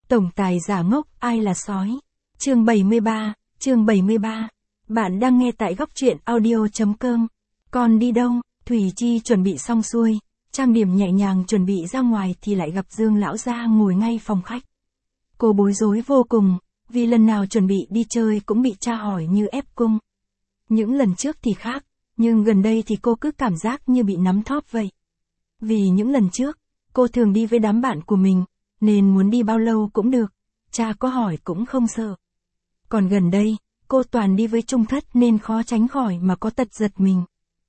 Tổng tài giả ngốc, ai là sói? Chương 73. Bạn đang nghe tại góc truyện audio.com. Con đi đâu? Thủy Chi chuẩn bị xong xuôi, trang điểm nhẹ nhàng chuẩn bị ra ngoài thì lại gặp Dương lão gia ngồi ngay phòng khách. Cô bối rối vô cùng, vì lần nào chuẩn bị đi chơi cũng bị tra hỏi như ép cung. Những lần trước thì khác, nhưng gần đây thì cô cứ cảm giác như bị nắm thóp vậy. Vì những lần trước, cô thường đi với đám bạn của mình, nên muốn đi bao lâu cũng được, cha có hỏi cũng không sợ. Còn gần đây, cô toàn đi với Trung Thất nên khó tránh khỏi mà có tật giật mình.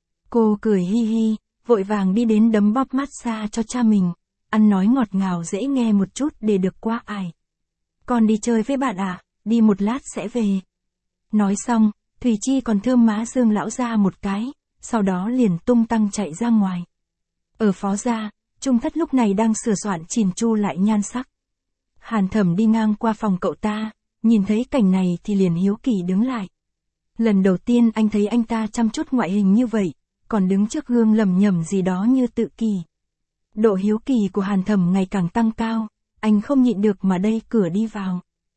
Cô cười hi hi, vội vàng đi đến đấm bóp massage cho cha mình, ăn nói ngọt ngào dễ nghe một chút để được qua ải. Con đi chơi với bạn à, đi một lát sẽ về. Nói xong, Thủy Chi còn thơm má Dương lão gia một cái, sau đó liền tung tăng chạy ra ngoài. Ở phó gia, Trung Thất lúc này đang sửa soạn chỉn chu lại nhan sắc. Hàn Thẩm đi ngang qua phòng cậu ta, nhìn thấy cảnh này thì liền hiếu kỳ đứng lại. Lần đầu tiên anh thấy anh ta chăm chút ngoại hình như vậy, còn đứng trước gương lẩm nhẩm gì đó như tự kỳ. Độ hiếu kỳ của Hàn Thẩm ngày càng tăng cao, anh không nhịn được mà đẩy cửa đi vào.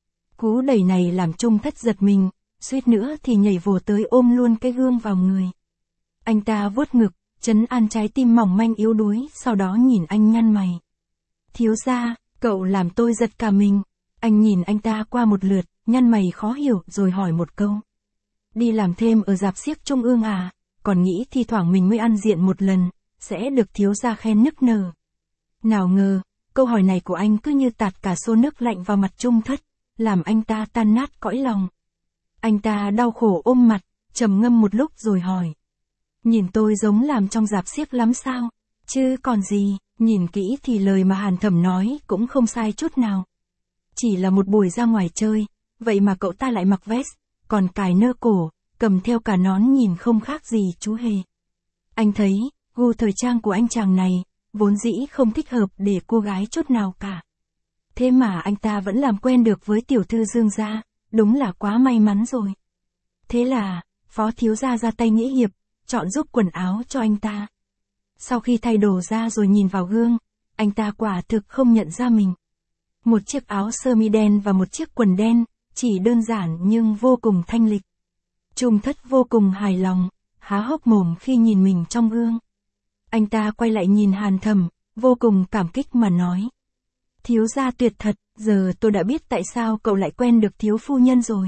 Cú đẩy này làm Trung Thất giật mình, suýt nữa thì nhảy vồ tới ôm luôn cái gương vào người. Anh ta vuốt ngực, trấn an trái tim mỏng manh yếu đuối, sau đó nhìn anh nhăn mày. Thiếu gia, cậu làm tôi giật cả mình. Anh nhìn anh ta qua một lượt, nhăn mày khó hiểu rồi hỏi một câu. Đi làm thêm ở rạp xiếc Trung ương à, còn nghĩ thi thoảng mình mới ăn diện một lần, sẽ được thiếu gia khen nức nở. Nào ngờ, câu hỏi này của anh cứ như tạt cả xô nước lạnh vào mặt Trung Thất, làm anh ta tan nát cõi lòng. Anh ta đau khổ ôm mặt, trầm ngâm một lúc rồi hỏi. Nhìn tôi giống làm trong rạp xiếc lắm sao? Chứ còn gì, nhìn kỹ thì lời mà Hàn Thẩm nói cũng không sai chút nào. Chỉ là một buổi ra ngoài chơi, vậy mà cậu ta lại mặc vest, còn cài nơ cổ, cầm theo cả nón nhìn không khác gì chú hề. Anh thấy, gu thời trang của anh chàng này, vốn dĩ không thích hợp để cô gái chút nào cả. Thế mà anh ta vẫn làm quen được với tiểu thư Dương gia, đúng là quá may mắn rồi. Thế là, phó thiếu gia ra tay nghĩa hiệp, chọn giúp quần áo cho anh ta. Sau khi thay đồ ra rồi nhìn vào gương, anh ta quả thực không nhận ra mình. Một chiếc áo sơ mi đen và một chiếc quần đen, chỉ đơn giản nhưng vô cùng thanh lịch. Trung Thất vô cùng hài lòng, há hốc mồm khi nhìn mình trong gương. Anh ta quay lại nhìn Hàn Thẩm, vô cùng cảm kích mà nói. Thiếu gia tuyệt thật, giờ tôi đã biết tại sao cậu lại quen được thiếu phu nhân rồi.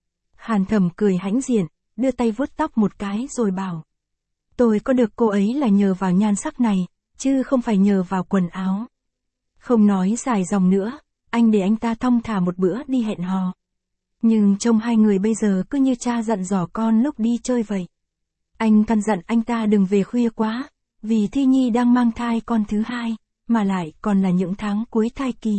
Hàn Thẩm cười hãnh diện, đưa tay vuốt tóc một cái rồi bảo. Tôi có được cô ấy là nhờ vào nhan sắc này, chứ không phải nhờ vào quần áo. Không nói dài dòng nữa, anh để anh ta thong thả một bữa đi hẹn hò. Nhưng trông hai người bây giờ cứ như cha dặn dò con lúc đi chơi vậy. Anh căn dặn anh ta đừng về khuya quá, vì Thi Nhi đang mang thai con thứ hai, mà lại còn là những tháng cuối thai kỳ.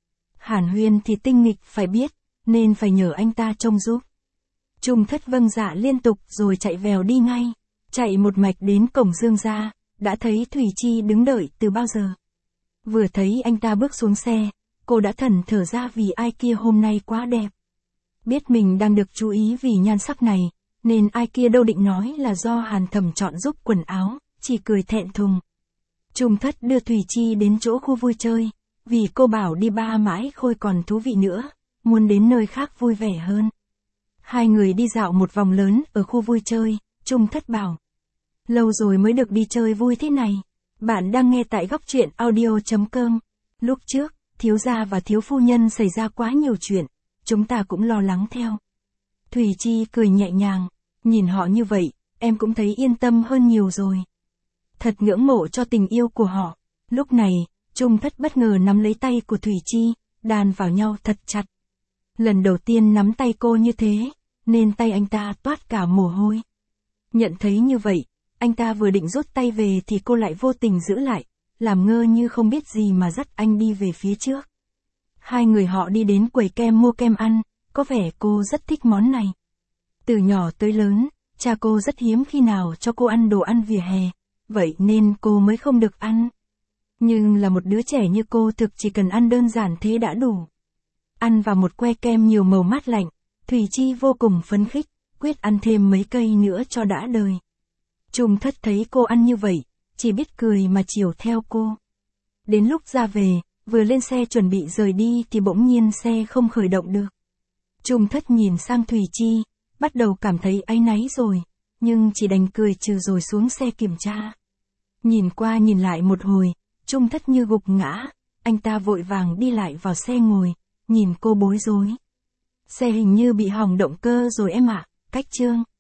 Hàn Huyên thì tinh nghịch phải biết, nên phải nhờ anh ta trông giúp. Trung Thất vâng dạ liên tục rồi chạy vèo đi ngay, chạy một mạch đến cổng Dương gia, đã thấy Thủy Chi đứng đợi từ bao giờ. Vừa thấy anh ta bước xuống xe, cô đã thẫn thở ra vì ai kia hôm nay quá đẹp. Biết mình đang được chú ý vì nhan sắc này, nên ai kia đâu định nói là do Hàn Thẩm chọn giúp quần áo, chỉ cười thẹn thùng. Trung Thất đưa Thủy Chi đến chỗ khu vui chơi, vì cô bảo đi ba mãi khôi còn thú vị nữa, muốn đến nơi khác vui vẻ hơn. Hai người đi dạo một vòng lớn ở khu vui chơi, Trung Thất bảo. Lâu rồi mới được đi chơi vui thế này. Bạn đang nghe tại góc truyện audio.com. Lúc trước, thiếu gia và thiếu phu nhân xảy ra quá nhiều chuyện, chúng ta cũng lo lắng theo. Thủy Chi cười nhẹ nhàng, nhìn họ như vậy, em cũng thấy yên tâm hơn nhiều rồi. Thật ngưỡng mộ cho tình yêu của họ. Lúc này, Trung Thất bất ngờ nắm lấy tay của Thủy Chi, đan vào nhau thật chặt. Lần đầu tiên nắm tay cô như thế, nên tay anh ta toát cả mồ hôi. Nhận thấy như vậy, anh ta vừa định rút tay về thì cô lại vô tình giữ lại, làm ngơ như không biết gì mà dắt anh đi về phía trước. Hai người họ đi đến quầy kem mua kem ăn, có vẻ cô rất thích món này. Từ nhỏ tới lớn, cha cô rất hiếm khi nào cho cô ăn đồ ăn vỉa hè, vậy nên cô mới không được ăn. Nhưng là một đứa trẻ như cô thực chỉ cần ăn đơn giản thế đã đủ. Ăn vào một que kem nhiều màu mát lạnh, Thủy Chi vô cùng phấn khích, quyết ăn thêm mấy cây nữa cho đã đời. Trung Thất thấy cô ăn như vậy, chỉ biết cười mà chiều theo cô. Đến lúc ra về, Vừa lên xe chuẩn bị rời đi thì bỗng nhiên xe không khởi động được. Trung Thất nhìn sang Thùy Chi, bắt đầu cảm thấy áy náy rồi, nhưng chỉ đành cười trừ rồi xuống xe kiểm tra. Nhìn qua nhìn lại một hồi, Trung Thất như gục ngã, anh ta vội vàng đi lại vào xe ngồi, nhìn cô bối rối. Xe hình như bị hỏng động cơ rồi em ạ, Cách Trương.